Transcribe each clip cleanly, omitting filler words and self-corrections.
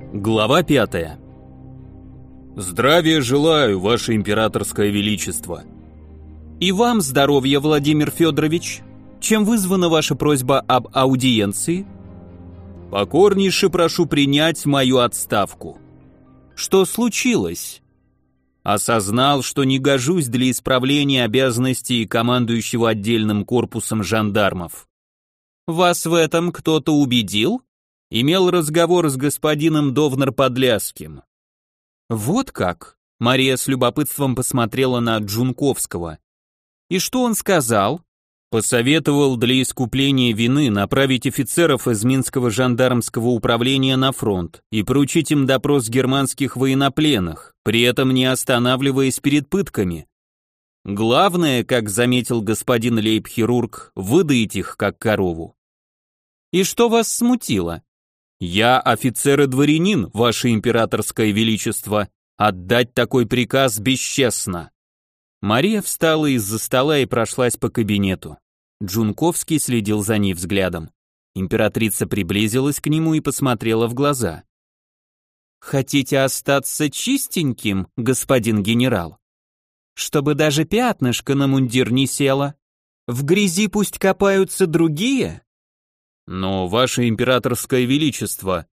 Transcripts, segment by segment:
Глава 5. Здравия желаю, ваше императорское величество. И вам здоровья, Владимир Федорович. Чем вызвана ваша просьба об аудиенции? Покорнейше прошу принять мою отставку. Что случилось? Осознал, что не гожусь для исправления обязанностей командующего отдельным корпусом жандармов. Вас в этом кто-то убедил? Имел разговор с господином Довнар-Подляским. Вот как? Мария с любопытством посмотрела на Джунковского. И что он сказал? Посоветовал для искупления вины направить офицеров из Минского жандармского управления на фронт и поручить им допрос германских военнопленных, при этом не останавливаясь перед пытками. Главное, как заметил господин лейб-хирург, выдоить их как корову. И что вас смутило? Я офицер и дворянин, ваше императорское величество, отдать такой приказ бесчестно. Мария встала из-за стола и прошлась по кабинету. Джунковский следил за ней взглядом. Императрица приблизилась к нему и посмотрела в глаза. «Хотите остаться чистеньким, господин генерал? Чтобы даже пятнышко на мундир не село? В грязи пусть копаются другие?» Но, ваше императорское величество...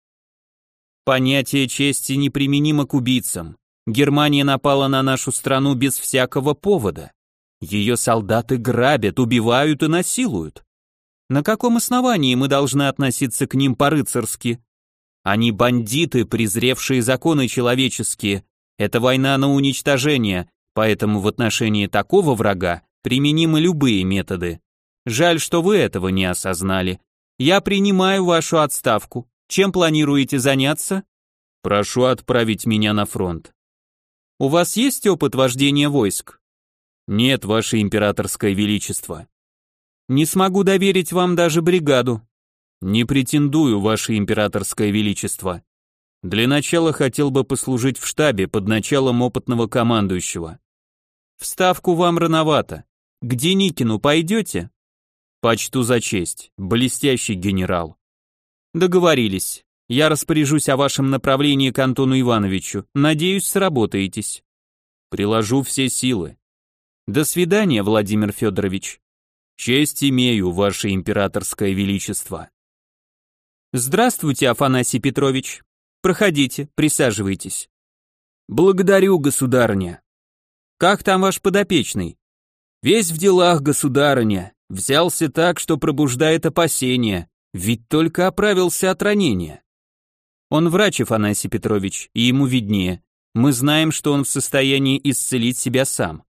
Понятие чести неприменимо к убийцам. Германия напала на нашу страну без всякого повода. Ее солдаты грабят, убивают и насилуют. На каком основании мы должны относиться к ним по-рыцарски? Они бандиты, презревшие законы человеческие. Это война на уничтожение, поэтому в отношении такого врага применимы любые методы. Жаль, что вы этого не осознали. Я принимаю вашу отставку. Чем планируете заняться? Прошу отправить меня на фронт. У вас есть опыт вождения войск? Нет, ваше императорское величество. Не смогу доверить вам даже бригаду. Не претендую, ваше императорское величество. Для начала хотел бы послужить в штабе под началом опытного командующего. В Ставку вам рановато. К Деникину пойдете? Почту за честь, блестящий генерал. Договорились. Я распоряжусь о вашем направлении к Антону Ивановичу. Надеюсь, сработаетесь. Приложу все силы. До свидания, Владимир Федорович. Честь имею, ваше императорское величество. Здравствуйте, Афанасий Петрович. Проходите, присаживайтесь. Благодарю, государыня. Как там ваш подопечный? Весь в делах, государыня. Взялся так, что пробуждает опасения, ведь только оправился от ранения. Он врач, Афанасий Петрович, и ему виднее. Мы знаем, что он в состоянии исцелить себя сам.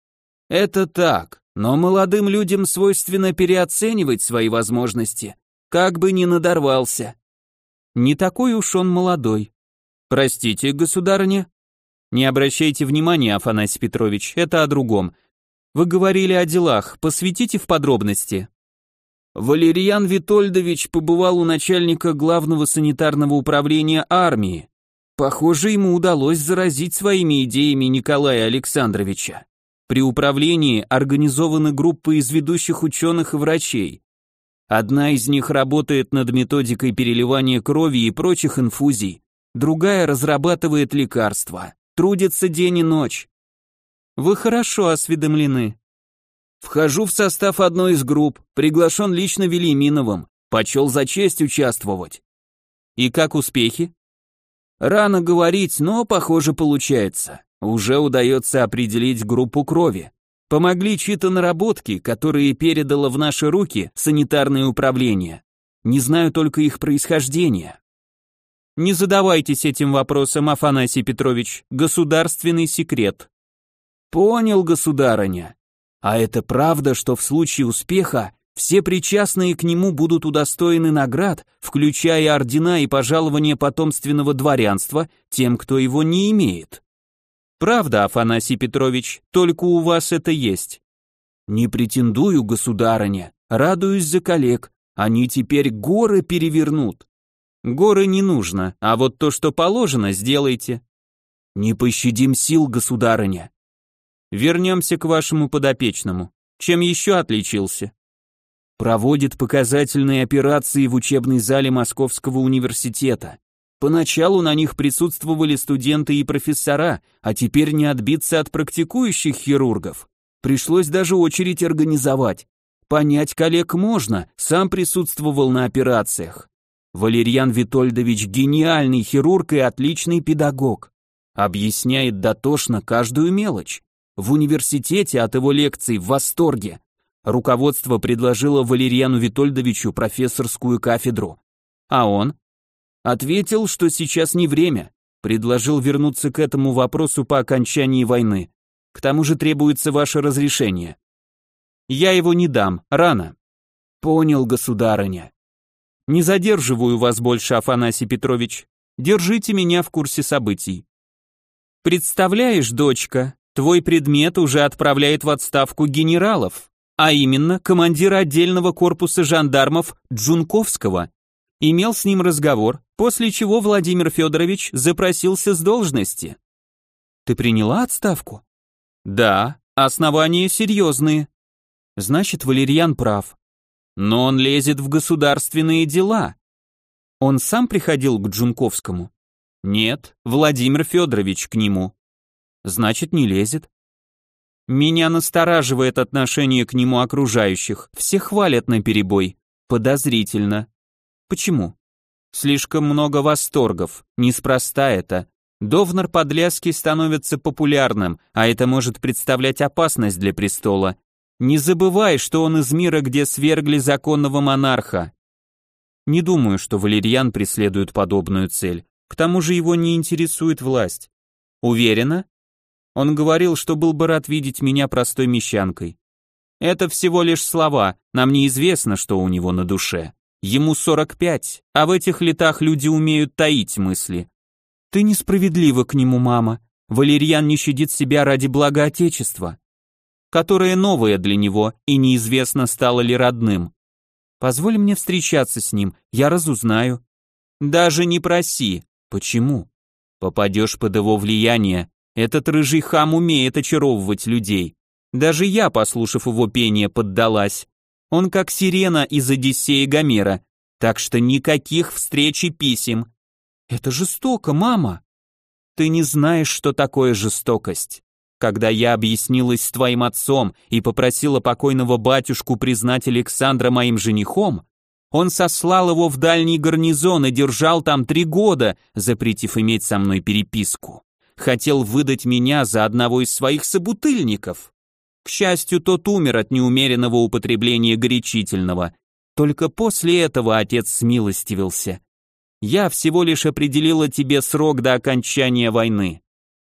Это так, но молодым людям свойственно переоценивать свои возможности, как бы ни надорвался. Не такой уж он молодой. Простите, государыня. Не обращайте внимания, Афанасий Петрович, это о другом. Вы говорили о делах, посвятите в подробности. Валерьян Витольдович побывал у начальника главного санитарного управления армии. Похоже, ему удалось заразить своими идеями Николая Александровича. При управлении организованы группы из ведущих ученых и врачей. Одна из них работает над методикой переливания крови и прочих инфузий, другая разрабатывает лекарства, трудится день и ночь. Вы хорошо осведомлены. Вхожу в состав одной из групп, приглашен лично Велиминовым, почел за честь участвовать. И как успехи? Рано говорить, но, похоже, получается. Уже удается определить группу крови. Помогли чьи-то наработки, которые передало в наши руки санитарное управление. Не знаю только их происхождения. Не задавайтесь этим вопросом, Афанасий Петрович, государственный секрет. Понял, государыня. А это правда, что в случае успеха все причастные к нему будут удостоены наград, включая ордена и пожалования потомственного дворянства тем, кто его не имеет? Правда, Афанасий Петрович, только у вас это есть. Не претендую, государыня, радуюсь за коллег, они теперь горы перевернут. Горы не нужно, а вот то, что положено, сделайте. Не пощадим сил, государыня. Вернемся к вашему подопечному. Чем еще отличился? Проводит показательные операции в учебной зале Московского университета. Поначалу на них присутствовали студенты и профессора, а теперь не отбиться от практикующих хирургов. Пришлось даже очередь организовать. Понять коллег можно, сам присутствовал на операциях. Валерьян Витольдович гениальный хирург и отличный педагог. Объясняет дотошно каждую мелочь. В университете от его лекций в восторге. Руководство предложило Валерьяну Витольдовичу профессорскую кафедру. А он ответил, что сейчас не время. Предложил вернуться к этому вопросу по окончании войны. К тому же требуется ваше разрешение. Я его не дам, рано. Понял, государыня. Не задерживаю вас больше, Афанасий Петрович. Держите меня в курсе событий. Представляешь, дочка, твой предмет уже отправляет в отставку генералов, а именно командира отдельного корпуса жандармов Джунковского. Имел с ним разговор, после чего Владимир Федорович запросился с должности. Ты приняла отставку? Да, основания серьезные. Значит, Валерьян прав. Но он лезет в государственные дела. Он сам приходил к Джунковскому? Нет, Владимир Федорович к нему. Значит, не лезет. Меня настораживает отношение к нему окружающих. Все хвалят наперебой. Подозрительно. Почему? Слишком много восторгов. Неспроста это. Довнар-Подляский становится популярным, а это может представлять опасность для престола. Не забывай, что он из мира, где свергли законного монарха. Не думаю, что Валерьян преследует подобную цель. К тому же его не интересует власть. Уверена? Он говорил, что был бы рад видеть меня простой мещанкой. Это всего лишь слова, нам неизвестно, что у него на душе. Ему 45, а в этих летах люди умеют таить мысли. Ты несправедлива к нему, мама. Валерьян не щадит себя ради блага Отечества, которое новое для него и неизвестно, стало ли родным. Позволь мне встречаться с ним, я разузнаю. Даже не проси. Почему? Попадешь под его влияние. Этот рыжий хам умеет очаровывать людей. Даже я, послушав его пение, поддалась. Он как сирена из Одиссея Гомера, так что никаких встреч и писем. Это жестоко, мама. Ты не знаешь, что такое жестокость. Когда я объяснилась с твоим отцом и попросила покойного батюшку признать Александра моим женихом, он сослал его в дальний гарнизон и держал там 3 года, запретив иметь со мной переписку. Хотел выдать меня за одного из своих собутыльников. К счастью, тот умер от неумеренного употребления горячительного. Только после этого отец смилостивился. Я всего лишь определила тебе срок до окончания войны.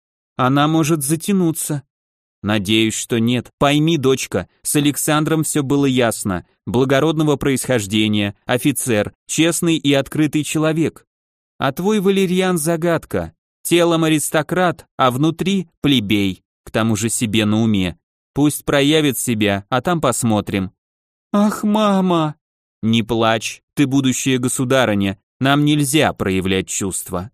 Она может затянуться. Надеюсь, что нет. Пойми, дочка, с Александром все было ясно. Благородного происхождения, офицер, честный и открытый человек. А твой Валерьян загадка. Телом аристократ, а внутри плебей, к тому же себе на уме. Пусть проявит себя, а там посмотрим. Ах, мама! Не плачь, ты будущая государыня, нам нельзя проявлять чувства.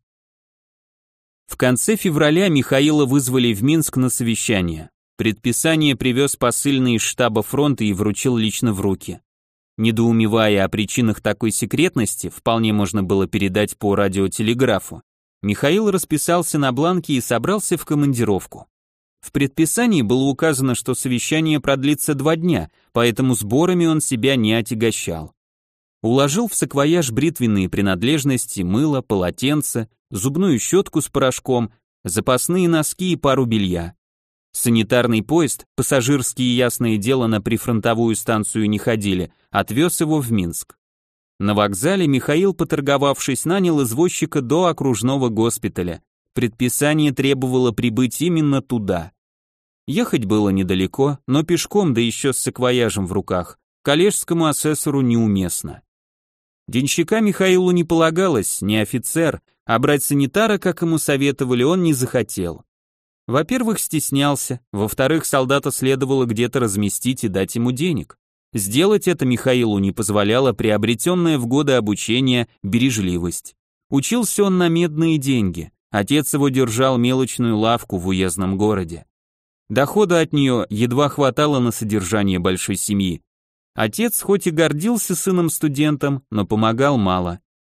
В конце февраля Михаила вызвали в Минск на совещание. Предписание привез посыльный из штаба фронта и вручил лично в руки. Недоумевая о причинах такой секретности, вполне можно было передать по радиотелеграфу, Михаил расписался на бланке и собрался в командировку. В предписании было указано, что совещание продлится 2 дня, поэтому сборами он себя не отягощал. Уложил в саквояж бритвенные принадлежности, мыло, полотенце, зубную щетку с порошком, запасные носки и пару белья. Санитарный поезд, пассажирские, ясное дело, на прифронтовую станцию не ходили, отвез его в Минск. На вокзале Михаил, поторговавшись, нанял извозчика до окружного госпиталя. Предписание требовало прибыть именно туда. Ехать было недалеко, но пешком, да еще с саквояжем в руках, коллежскому асессору неуместно. Денщика Михаилу не полагалось, не офицер, а брать санитара, как ему советовали, он не захотел. Во-первых, стеснялся, во-вторых, солдата следовало где-то разместить и дать ему денег. Сделать это Михаилу не позволяла приобретенная в годы обучения бережливость. Учился он на медные деньги, отец его держал мелочную лавку в уездном городе. Дохода от нее едва хватало на содержание большой семьи. Отец хоть и гордился сыном-студентом, но помогал мало.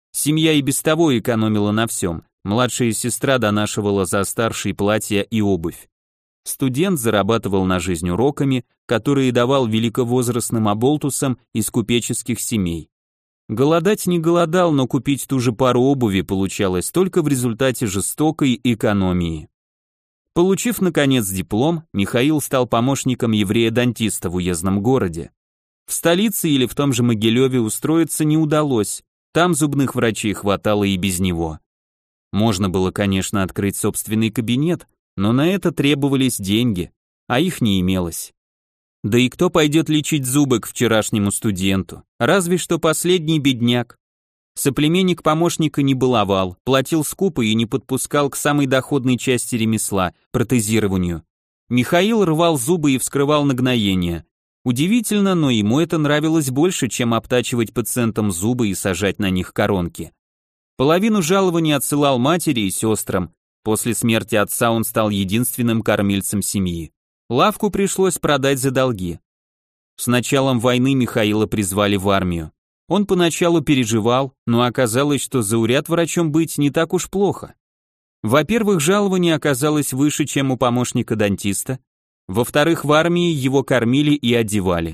Семья и без того экономила на всем. Младшая сестра донашивала за старшие платья и обувь. Студент зарабатывал на жизнь уроками, которые давал великовозрастным оболтусам из купеческих семей. Голодать не голодал, но купить ту же пару обуви получалось только в результате жестокой экономии. Получив, наконец, диплом, Михаил стал помощником еврея-дантиста в уездном городе. В столице или в том же Могилеве устроиться не удалось, там зубных врачей хватало и без него. Можно было, конечно, открыть собственный кабинет, но на это требовались деньги, а их не имелось. Да и кто пойдет лечить зубы к вчерашнему студенту? Разве что последний бедняк. Соплеменник помощника не баловал, платил скупо и не подпускал к самой доходной части ремесла – протезированию. Михаил рвал зубы и вскрывал нагноения. Удивительно, но ему это нравилось больше, чем обтачивать пациентам зубы и сажать на них коронки. Половину жалования отсылал матери и сестрам. После смерти отца он стал единственным кормильцем семьи. Лавку пришлось продать за долги. С началом войны Михаила призвали в армию. Он поначалу переживал, но оказалось, что зауряд врачом быть не так уж плохо. Во-первых, жалование оказалось выше, чем у помощника-дантиста. Во-вторых, в армии его кормили и одевали.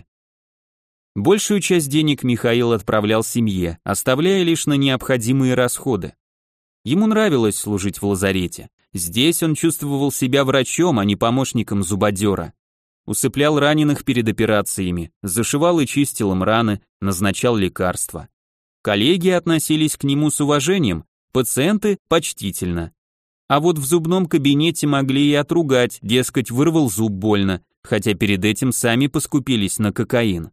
Большую часть денег Михаил отправлял семье, оставляя лишь на необходимые расходы. Ему нравилось служить в лазарете. Здесь он чувствовал себя врачом, а не помощником зубодера. Усыплял раненых перед операциями, зашивал и чистил им раны, назначал лекарства. Коллеги относились к нему с уважением, пациенты – почтительно. А вот в зубном кабинете могли и отругать, дескать, вырвал зуб больно, хотя перед этим сами поскупились на кокаин.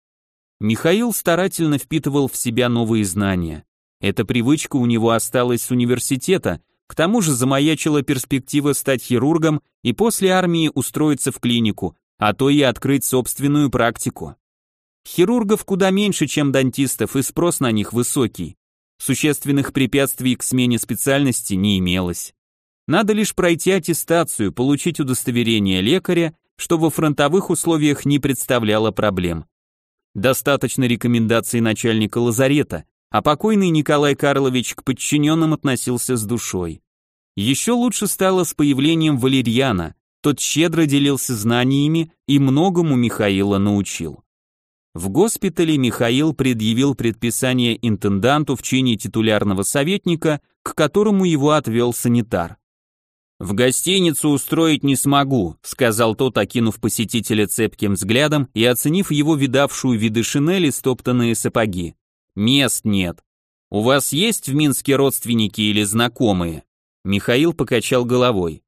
Михаил старательно впитывал в себя новые знания. Эта привычка у него осталась с университета, к тому же замаячила перспектива стать хирургом и после армии устроиться в клинику, а то и открыть собственную практику. Хирургов куда меньше, чем дантистов, и спрос на них высокий. Существенных препятствий к смене специальности не имелось. Надо лишь пройти аттестацию, получить удостоверение лекаря, что во фронтовых условиях не представляло проблем. Достаточно рекомендаций начальника лазарета, а покойный Николай Карлович к подчиненным относился с душой. Еще лучше стало с появлением Валерьяна, тот щедро делился знаниями и многому Михаила научил. В госпитале Михаил предъявил предписание интенданту в чине титулярного советника, к которому его отвел санитар. «В гостиницу устроить не смогу», сказал тот, окинув посетителя цепким взглядом и оценив его видавшую виды шинели, стоптанные сапоги. «Мест нет. У вас есть в Минске родственники или знакомые?» Михаил покачал головой.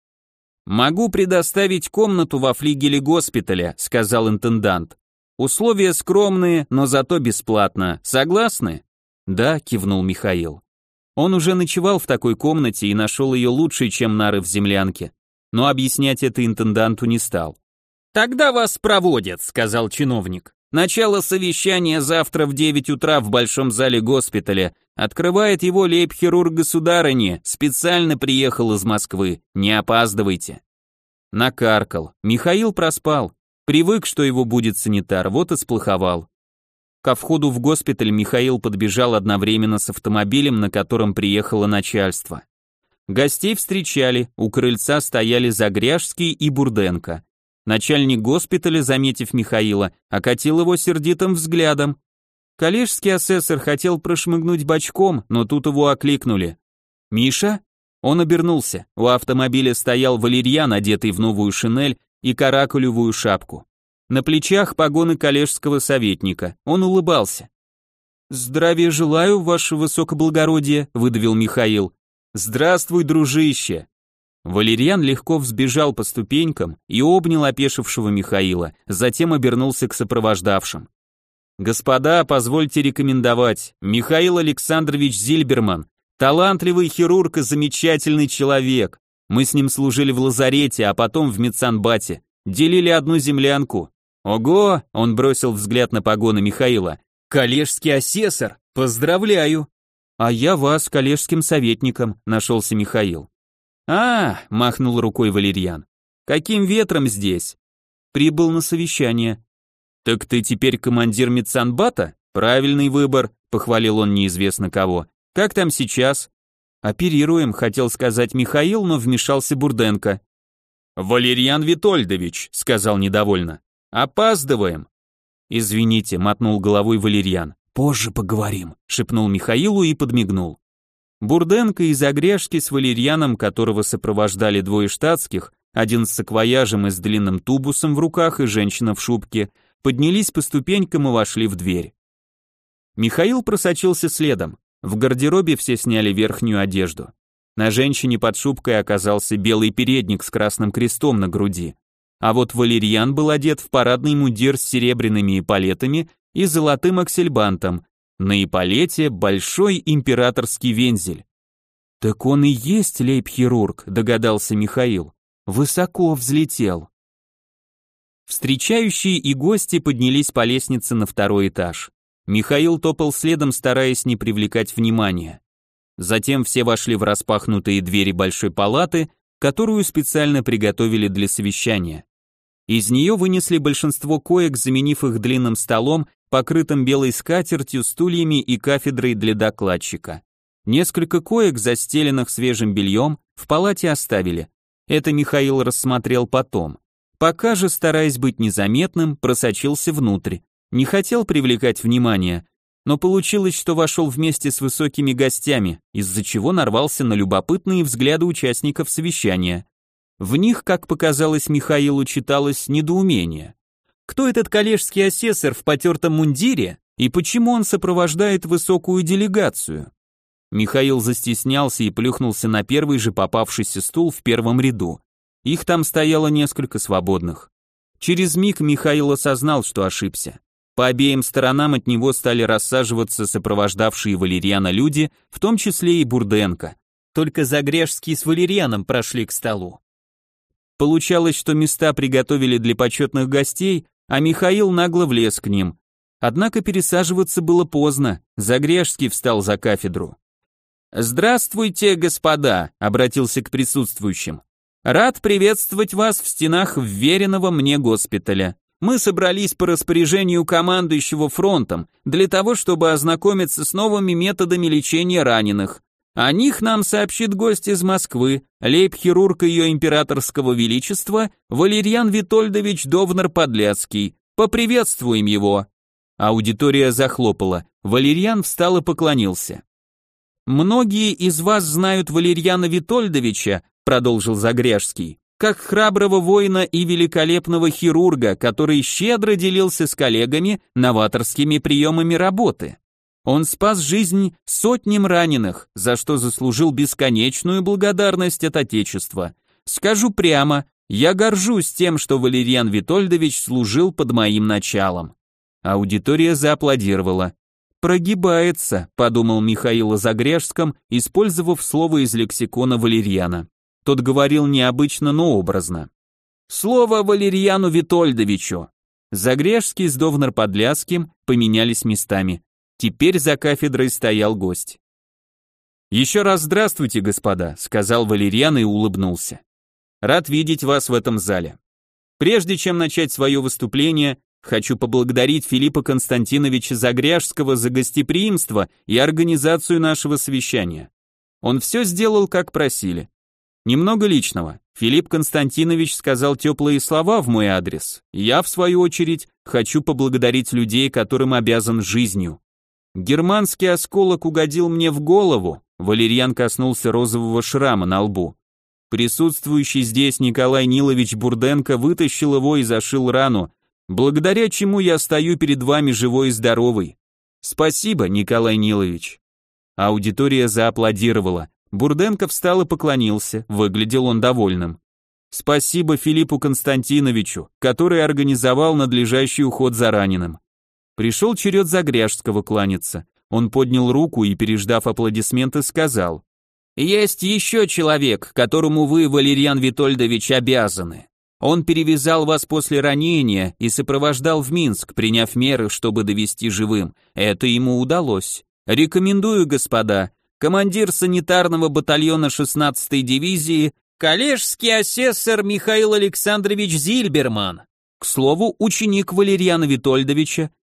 «Могу предоставить комнату во флигеле госпиталя», сказал интендант. «Условия скромные, но зато бесплатно. Согласны?» «Да», кивнул Михаил. Он уже ночевал в такой комнате и нашел ее лучше, чем нары в землянке, но объяснять это интенданту не стал. «Тогда вас проводят», сказал чиновник. «Начало совещания завтра в 9 утра в большом зале госпиталя. Открывает его лейб-хирург государыни, специально приехал из Москвы, не опаздывайте». Накаркал. Михаил проспал. Привык, что его будет санитар, вот и сплоховал. Ко входу в госпиталь Михаил подбежал одновременно с автомобилем, на котором приехало начальство. Гостей встречали, у крыльца стояли Загряжский и Бурденко. Начальник госпиталя, заметив Михаила, окатил его сердитым взглядом. Коллежский асессор хотел прошмыгнуть бочком, но тут его окликнули. «Миша?» Он обернулся. У автомобиля стоял Валерьян, одетый в новую шинель и каракулевую шапку. На плечах погоны коллежского советника. Он улыбался. «Здравия желаю, ваше высокоблагородие», — выдавил Михаил. «Здравствуй, дружище». Валерьян легко взбежал по ступенькам и обнял опешившего Михаила, затем обернулся к сопровождавшим. «Господа, позвольте рекомендовать, Михаил Александрович Зильберман, талантливый хирург и замечательный человек. Мы с ним служили в лазарете, а потом в медсанбате, делили одну землянку. Ого!» — он бросил взгляд на погоны Михаила. «Коллежский асессор! Поздравляю!» «А я вас коллежским советником», — нашелся Михаил. «А!» — махнул рукой Валерьян. «Каким ветром здесь?» «Прибыл на совещание». «Так ты теперь командир медсанбата? Правильный выбор. похвалил он неизвестно кого. Как там сейчас? Оперируем, хотел сказать Михаил, но вмешался Бурденко. Валерьян Витольдович, сказал недовольно. Опаздываем. Извините, мотнул головой Валерьян. Позже поговорим, шепнул Михаилу и подмигнул. Бурденко из Огряжки с Валерьяном, которого сопровождали двое штатских, один с саквояжем и с длинным тубусом в руках и женщина в шубке, поднялись по ступенькам и вошли в дверь. Михаил просочился следом. В гардеробе все сняли верхнюю одежду. На женщине под шубкой оказался белый передник с красным крестом на груди. А вот Валерьян был одет в парадный мундир с серебряными эполетами и золотым аксельбантом. На эполете большой императорский вензель. «Так он и есть лейб-хирург», догадался Михаил. Высоко взлетел. Встречающие и гости поднялись по лестнице на второй этаж. Михаил топал следом, стараясь не привлекать внимания. Затем все вошли в распахнутые двери большой палаты, которую специально приготовили для совещания. Из нее вынесли большинство коек, заменив их длинным столом, покрытым белой скатертью, стульями и кафедрой для докладчика. Несколько коек, застеленных свежим бельем, в палате оставили. Это Михаил рассмотрел потом. Пока же, стараясь быть незаметным, просочился внутрь. Не хотел привлекать внимание, но получилось, что вошел вместе с высокими гостями, из-за чего нарвался на любопытные взгляды участников совещания. В них, как показалось Михаилу, читалось недоумение. Кто этот коллежский асессор в потертом мундире и почему он сопровождает высокую делегацию? Михаил застеснялся и плюхнулся на первый же попавшийся стул в первом ряду. Их там стояло несколько свободных. Через миг Михаил осознал, что ошибся. По обеим сторонам от него стали рассаживаться сопровождавшие Валерьяна люди, в том числе и Бурденко. Только Загряжский с Валерьяном прошли к столу. Получалось, что места приготовили для почетных гостей, а Михаил нагло влез к ним. Однако пересаживаться было поздно, Загряжский встал за кафедру. «Здравствуйте, господа», — обратился к присутствующим. «Рад приветствовать вас в стенах вверенного мне госпиталя. Мы собрались по распоряжению командующего фронтом для того, чтобы ознакомиться с новыми методами лечения раненых. О них нам сообщит гость из Москвы, лейб-хирург ее императорского величества Валерьян Витольдович Довнар-Подляцкий. Поприветствуем его». Аудитория захлопала. Валерьян встал и поклонился. «Многие из вас знают Валерьяна Витольдовича», продолжил Загряжский, как храброго воина и великолепного хирурга, который щедро делился с коллегами новаторскими приемами работы. Он спас жизнь сотням раненых, за что заслужил бесконечную благодарность от Отечества. Скажу прямо, я горжусь тем, что Валерьян Витольдович служил под моим началом». Аудитория зааплодировала. «Прогибается», подумал Михаил о Загряжском, использовав слово из лексикона Валерьяна. Тот говорил необычно, но образно. «Слово Валерьяну Витольдовичу». Загряжский с Довнар-Подляцким поменялись местами. Теперь за кафедрой стоял гость. «Еще раз здравствуйте, господа», сказал Валерьян и улыбнулся. «Рад видеть вас в этом зале. Прежде чем начать свое выступление, хочу поблагодарить Филиппа Константиновича Загряжского за гостеприимство и организацию нашего совещания. Он все сделал, как просили. Немного личного. Филипп Константинович сказал теплые слова в мой адрес. Я, в свою очередь, хочу поблагодарить людей, которым обязан жизнью. Германский осколок угодил мне в голову. Валерьян коснулся розового шрама на лбу. Присутствующий здесь Николай Нилович Бурденко вытащил его и зашил рану, благодаря чему я стою перед вами живой и здоровый. Спасибо, Николай Нилович. Аудитория зааплодировала. Бурденко встал и поклонился, выглядел он довольным. Спасибо Филиппу Константиновичу, который организовал надлежащий уход за раненым. Пришел черед Загряжского кланяться. Он поднял руку и, переждав аплодисменты, сказал: «Есть еще человек, которому вы, Валерьян Витольдович, обязаны. Он перевязал вас после ранения и сопровождал в Минск, приняв меры, чтобы довести живым. Это ему удалось. Рекомендую, господа, командир санитарного батальона 16-й дивизии, коллежский асессор Михаил Александрович Зильберман. К слову, ученик Валерьяна Витольдовича,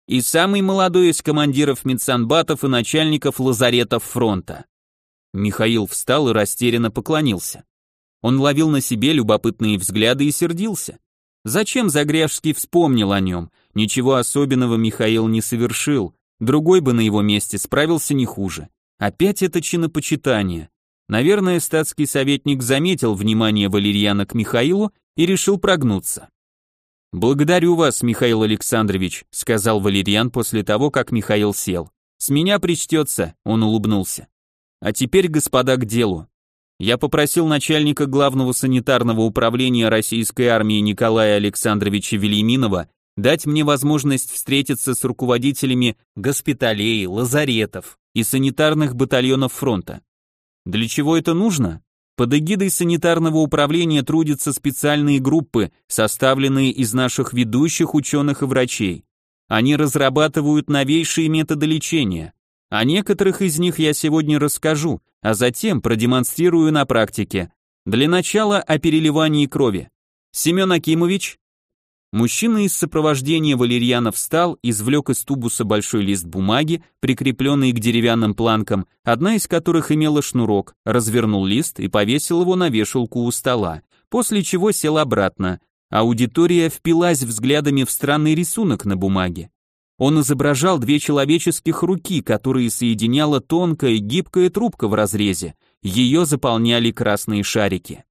и самый молодой из командиров медсанбатов и начальников лазаретов фронта». Михаил встал и растерянно поклонился. Он ловил на себе любопытные взгляды и сердился. Зачем Загряжский вспомнил о нем? Ничего особенного Михаил не совершил, другой бы на его месте справился не хуже. Опять это чинопочитание. Наверное, статский советник заметил внимание Валерьяна к Михаилу и решил прогнуться. «Благодарю вас, Михаил Александрович», — сказал Валерьян после того, как Михаил сел. «С меня причтется», — он улыбнулся. «А теперь, господа, к делу. Я попросил начальника главного санитарного управления российской армии Николая Александровича Вельяминова дать мне возможность встретиться с руководителями госпиталей, лазаретов и санитарных батальонов фронта. Для чего это нужно? Под эгидой санитарного управления трудятся специальные группы, составленные из наших ведущих ученых и врачей. Они разрабатывают новейшие методы лечения. О некоторых из них я сегодня расскажу, а затем продемонстрирую на практике. Для начала о переливании крови. Семен Акимович». Мужчина из сопровождения Валерьяна встал, извлек из тубуса большой лист бумаги, прикрепленный к деревянным планкам, одна из которых имела шнурок, развернул лист и повесил его на вешалку у стола, после чего сел обратно. Аудитория впилась взглядами в странный рисунок на бумаге. Он изображал две человеческих руки, которые соединяла тонкая гибкая трубка в разрезе, ее заполняли красные шарики.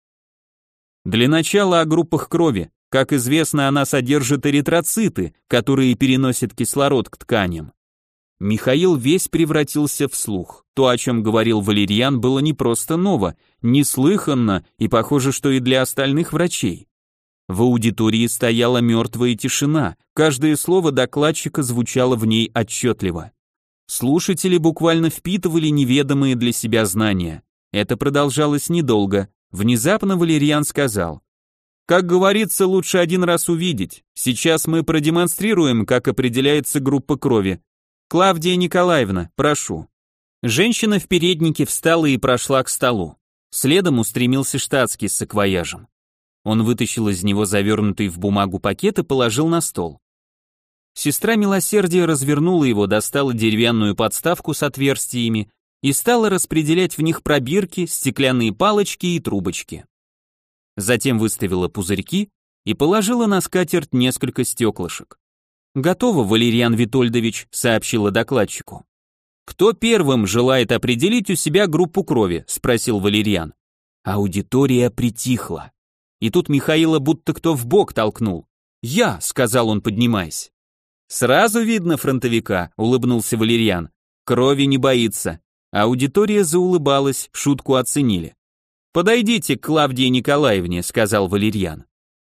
Для начала о группах крови. Как известно, она содержит эритроциты, которые переносят кислород к тканям. Михаил весь превратился в слух. То, о чем говорил Валерьян, было не просто ново, неслыханно и похоже, что и для остальных врачей. В аудитории стояла мертвая тишина, каждое слово докладчика звучало в ней отчетливо. Слушатели буквально впитывали неведомые для себя знания. Это продолжалось недолго. Внезапно Валерьян сказал: «Как говорится, лучше один раз увидеть. Сейчас мы продемонстрируем, как определяется группа крови. Клавдия Николаевна, прошу». Женщина в переднике встала и прошла к столу. Следом устремился штатский с саквояжем. Он вытащил из него завернутый в бумагу пакет и положил на стол. Сестра милосердия развернула его, достала деревянную подставку с отверстиями и стала распределять в них пробирки, стеклянные палочки и трубочки. Затем выставила пузырьки и положила на скатерть несколько стеклышек. «Готово, Валерьян Витольдович», — сообщила докладчику. «Кто первым желает определить у себя группу крови?» — спросил Валерьян. Аудитория притихла. И тут Михаила будто кто в бок толкнул. «Я», — сказал он, поднимаясь. «Сразу видно фронтовика», — улыбнулся Валерьян. «Крови не боится». Аудитория заулыбалась, шутку оценили. «Подойдите к Клавдии Николаевне», — сказал Валерьян.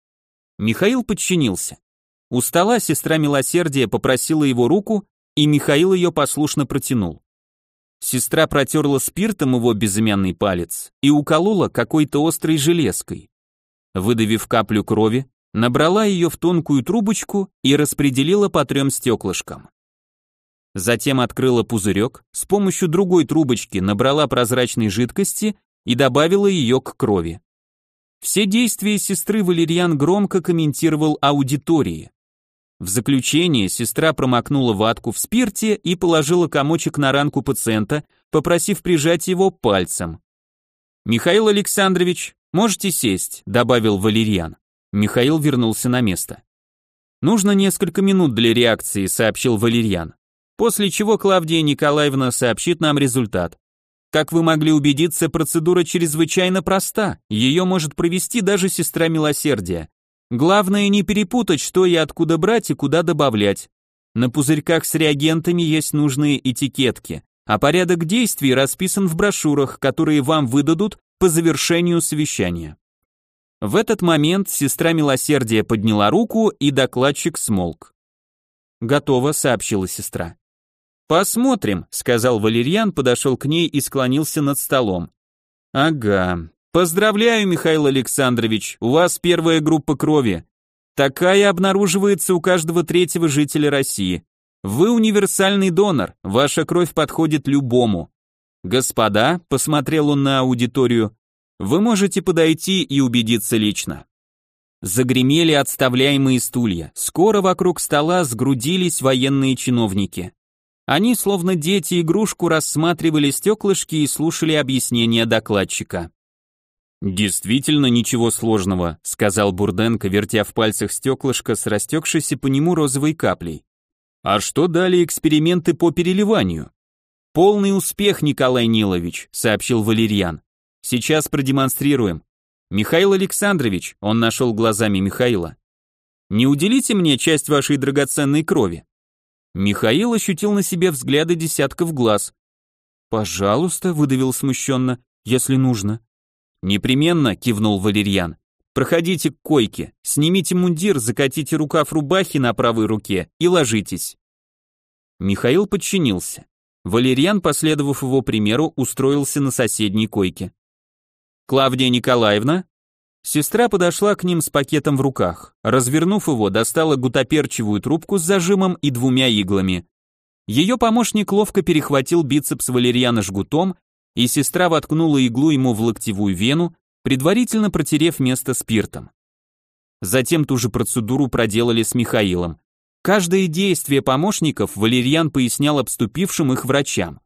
Михаил подчинился. У стола сестра милосердия попросила его руку, и Михаил ее послушно протянул. Сестра протерла спиртом его безымянный палец и уколола какой-то острой железкой. Выдавив каплю крови, набрала ее в тонкую трубочку и распределила по 3 стеклышкам. Затем открыла пузырек, с помощью другой трубочки набрала прозрачной жидкости и добавила ее к крови. Все действия сестры Валерьян громко комментировал аудитории. В заключение сестра промокнула ватку в спирте и положила комочек на ранку пациента, попросив прижать его пальцем. «Михаил Александрович, можете сесть», — добавил Валерьян. Михаил вернулся на место. «Нужно несколько минут для реакции», — сообщил Валерьян. «После чего Клавдия Николаевна сообщит нам результат. Как вы могли убедиться, процедура чрезвычайно проста, ее может провести даже сестра милосердия. Главное не перепутать, что и откуда брать и куда добавлять. На пузырьках с реагентами есть нужные этикетки, а порядок действий расписан в брошюрах, которые вам выдадут по завершению совещания». В этот момент сестра милосердия подняла руку, и докладчик смолк. «Готово», — сообщила сестра. «Посмотрим», — сказал Валерьян, подошел к ней и склонился над столом. «Ага. Поздравляю, Михаил Александрович, у вас первая группа крови. Такая обнаруживается у каждого 3-го жителя России. Вы универсальный донор, ваша кровь подходит любому. Господа», — посмотрел он на аудиторию, — «вы можете подойти и убедиться лично». Загремели отставляемые стулья. Скоро вокруг стола сгрудились военные чиновники. Они, словно дети, игрушку рассматривали стеклышки и слушали объяснения докладчика. «Действительно ничего сложного», — сказал Бурденко, вертя в пальцах стеклышко с растекшейся по нему розовой каплей. «А что дали эксперименты по переливанию?» «Полный успех, Николай Нилович», — сообщил Валерьян. «Сейчас продемонстрируем. Михаил Александрович», — он нашел глазами Михаила, «не уделите мне часть вашей драгоценной крови?» Михаил ощутил на себе взгляды десятков глаз. «Пожалуйста», — выдавил смущенно, — «если нужно». «Непременно», — кивнул Валерьян. «Проходите к койке, снимите мундир, закатите рукав рубахи на правой руке и ложитесь». Михаил подчинился. Валерьян, последовав его примеру, устроился на соседней койке. «Клавдия Николаевна?» Сестра подошла к ним с пакетом в руках. Развернув его, достала гутаперчевую трубку с зажимом и 2 иглами. Ее помощник ловко перехватил бицепс Валерьяна жгутом, и сестра воткнула иглу ему в локтевую вену, предварительно протерев место спиртом. Затем ту же процедуру проделали с Михаилом. Каждое действие помощников Валерьян пояснял обступившим их врачам.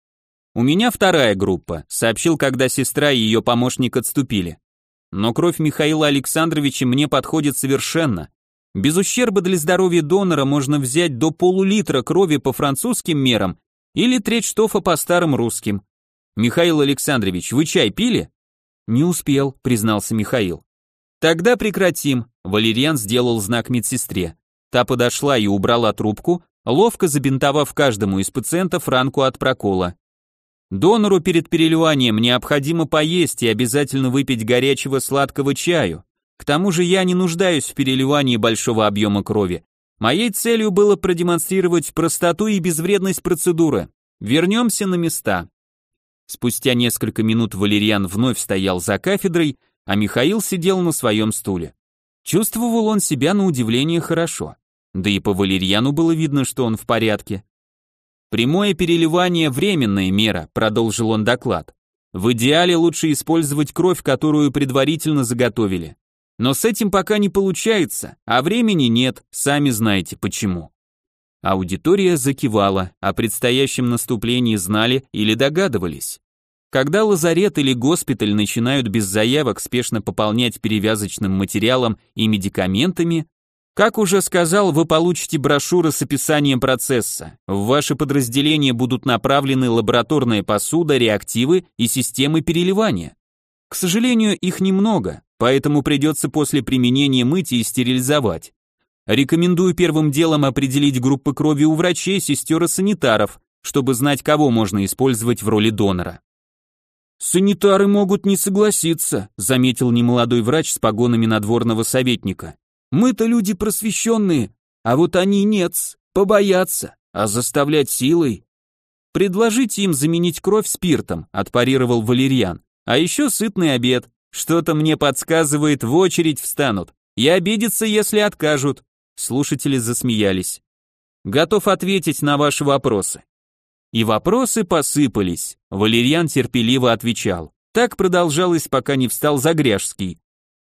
«У меня 2-я группа», — сообщил, когда сестра и ее помощник отступили. «Но кровь Михаила Александровича мне подходит совершенно. Без ущерба для здоровья донора можно взять до полулитра крови по французским мерам или треть штофа по старым русским. Михаил Александрович, вы чай пили?» «Не успел», — признался Михаил. «Тогда прекратим», — Валерьян сделал знак медсестре. Та подошла и убрала трубку, ловко забинтовав каждому из пациентов ранку от прокола. «Донору перед переливанием необходимо поесть и обязательно выпить горячего сладкого чаю. К тому же я не нуждаюсь в переливании большого объема крови. Моей целью было продемонстрировать простоту и безвредность процедуры. Вернемся на места». Спустя несколько минут Валерьян вновь стоял за кафедрой, а Михаил сидел на своем стуле. Чувствовал он себя на удивление хорошо. Да и по Валерьяну было видно, что он в порядке. «Прямое переливание – временная мера», – продолжил он доклад. «В идеале лучше использовать кровь, которую предварительно заготовили. Но с этим пока не получается, а времени нет, сами знаете почему». Аудитория закивала, о предстоящем наступлении знали или догадывались. Когда лазарет или госпиталь начинают без заявок спешно пополнять перевязочным материалом и медикаментами, как уже сказал, вы получите брошюры с описанием процесса. В ваше подразделение будут направлены лабораторная посуда, реактивы и системы переливания. К сожалению, их немного, поэтому придется после применения мыть и стерилизовать. Рекомендую первым делом определить группы крови у врачей, сестер и санитаров, чтобы знать, кого можно использовать в роли донора. «Санитары могут не согласиться», заметил немолодой врач с погонами надворного советника. «Мы-то люди просвещенные, а вот они нет, побоятся, а заставлять силой...» «Предложите им заменить кровь спиртом», отпарировал Валерьян. «А еще сытный обед. Что-то мне подсказывает, в очередь встанут. И обидятся, если откажут». Слушатели засмеялись. «Готов ответить на ваши вопросы». И вопросы посыпались. Валерьян терпеливо отвечал. Так продолжалось, пока не встал Загряжский.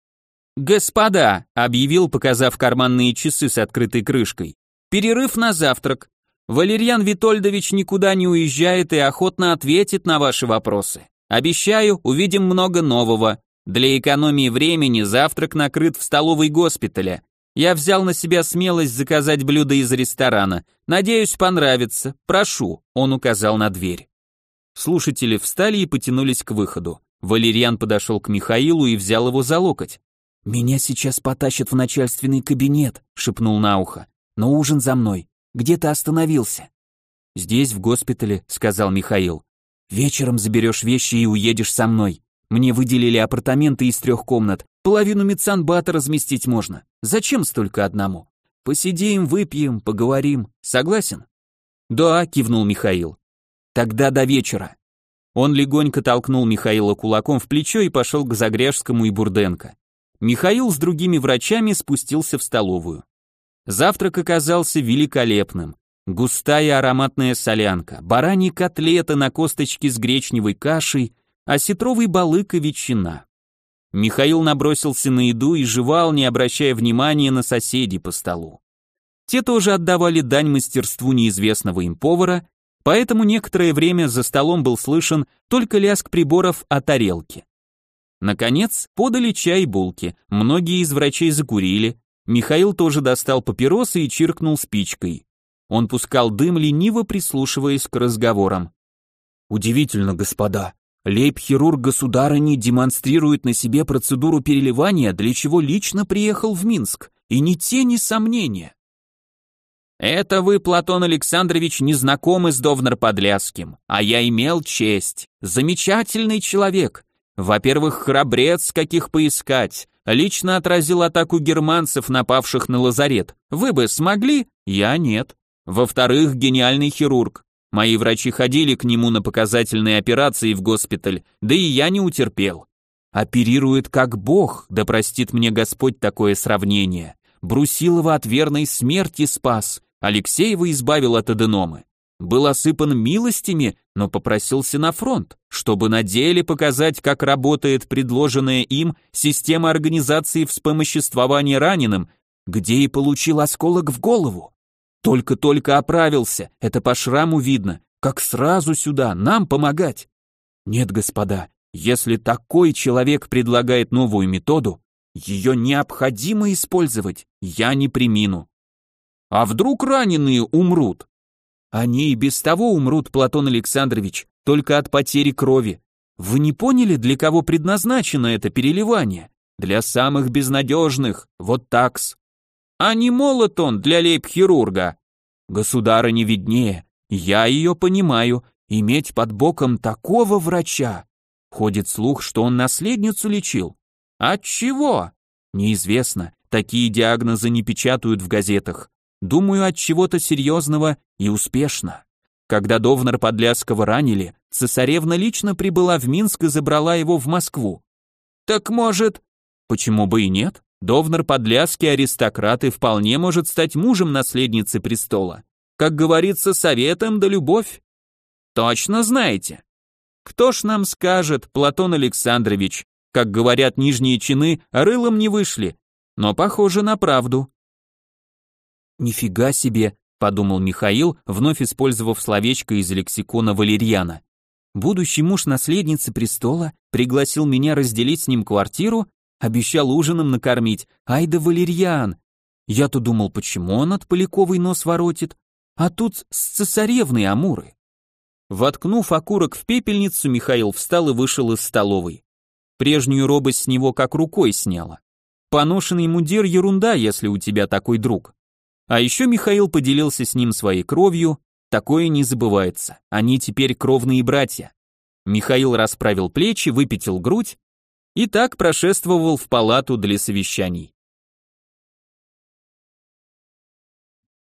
«Господа», — объявил, показав карманные часы с открытой крышкой, «перерыв на завтрак. Валерьян Витольдович никуда не уезжает и охотно ответит на ваши вопросы. Обещаю, увидим много нового. Для экономии времени завтрак накрыт в столовой госпиталя. Я взял на себя смелость заказать блюдо из ресторана. Надеюсь, понравится. Прошу», — он указал на дверь. Слушатели встали и потянулись к выходу. Валерьян подошел к Михаилу и взял его за локоть. «Меня сейчас потащат в начальственный кабинет», — шепнул на ухо. «Но ужин за мной. Где ты остановился?» «Здесь, в госпитале», — сказал Михаил. «Вечером заберешь вещи и уедешь со мной. Мне выделили апартаменты из 3 комнат. Половину медсанбата разместить можно. Зачем столько одному? Посидим, выпьем, поговорим. Согласен?» «Да», — кивнул Михаил. «Тогда до вечера». Он легонько толкнул Михаила кулаком в плечо и пошел к Загряжскому и Бурденко. Михаил с другими врачами спустился в столовую. Завтрак оказался великолепным. Густая ароматная солянка, бараньи котлеты на косточке с гречневой кашей, осетровый балык и ветчина. Михаил набросился на еду и жевал, не обращая внимания на соседей по столу. Те тоже отдавали дань мастерству неизвестного им повара, поэтому некоторое время за столом был слышен только лязг приборов о тарелке. Наконец, подали чай и булки, многие из врачей закурили, Михаил тоже достал папиросы и чиркнул спичкой. Он пускал дым, лениво прислушиваясь к разговорам. «Удивительно, господа, лейб-хирург государыни демонстрирует на себе процедуру переливания, для чего лично приехал в Минск, и ни тени сомнения». «Это вы, Платон Александрович, не знакомы с Довнар-Подляским, а я имел честь. Замечательный человек. Во-первых, храбрец, каких поискать. Лично отразил атаку германцев, напавших на лазарет. Вы бы смогли? Я нет. Во-вторых, гениальный хирург. Мои врачи ходили к нему на показательные операции в госпиталь, да и я не утерпел. Оперирует как бог, да простит мне Господь такое сравнение. Брусилова от верной смерти спас, Алексеева избавил от аденомы. Был осыпан милостями, но попросился на фронт, чтобы на деле показать, как работает предложенная им система организации вспомоществования раненым, где и получил осколок в голову. Только-только оправился, это по шраму видно, как сразу сюда, нам помогать. Нет, господа, если такой человек предлагает новую методу, ее необходимо использовать, я не премину. А вдруг раненые умрут? Они и без того умрут, Платон Александрович, только от потери крови. Вы не поняли, для кого предназначено это переливание? Для самых безнадежных, вот такс. А не молот он для лейб-хирурга. Государыне виднее, я ее понимаю, иметь под боком такого врача. Ходит слух, что он наследницу лечил. От чего? Неизвестно, такие диагнозы не печатают в газетах. Думаю, от чего-то серьезного и успешно. Когда Довнар-Подляского ранили, цесаревна лично прибыла в Минск и забрала его в Москву. Так может... Почему бы и нет? Довнар-Подляский аристократ и вполне может стать мужем наследницы престола. Как говорится, советом да любовь. Точно знаете? Кто ж нам скажет, Платон Александрович, как говорят нижние чины, рылом не вышли, но похоже на правду. «Нифига себе», — подумал Михаил, вновь использовав словечко из лексикона Валерьяна. «Будущий муж наследницы престола пригласил меня разделить с ним квартиру, обещал ужином накормить, ай да Валерьян. Я-то думал, почему он от Поляковой нос воротит, а тут с цесаревной амуры». Воткнув окурок в пепельницу, Михаил встал и вышел из столовой. Прежнюю робость с него как рукой сняло. Поношенный мундир — ерунда, если у тебя такой друг. А еще Михаил поделился с ним своей кровью, такое не забывается, они теперь кровные братья. Михаил расправил плечи, выпятил грудь и так прошествовал в палату для совещаний.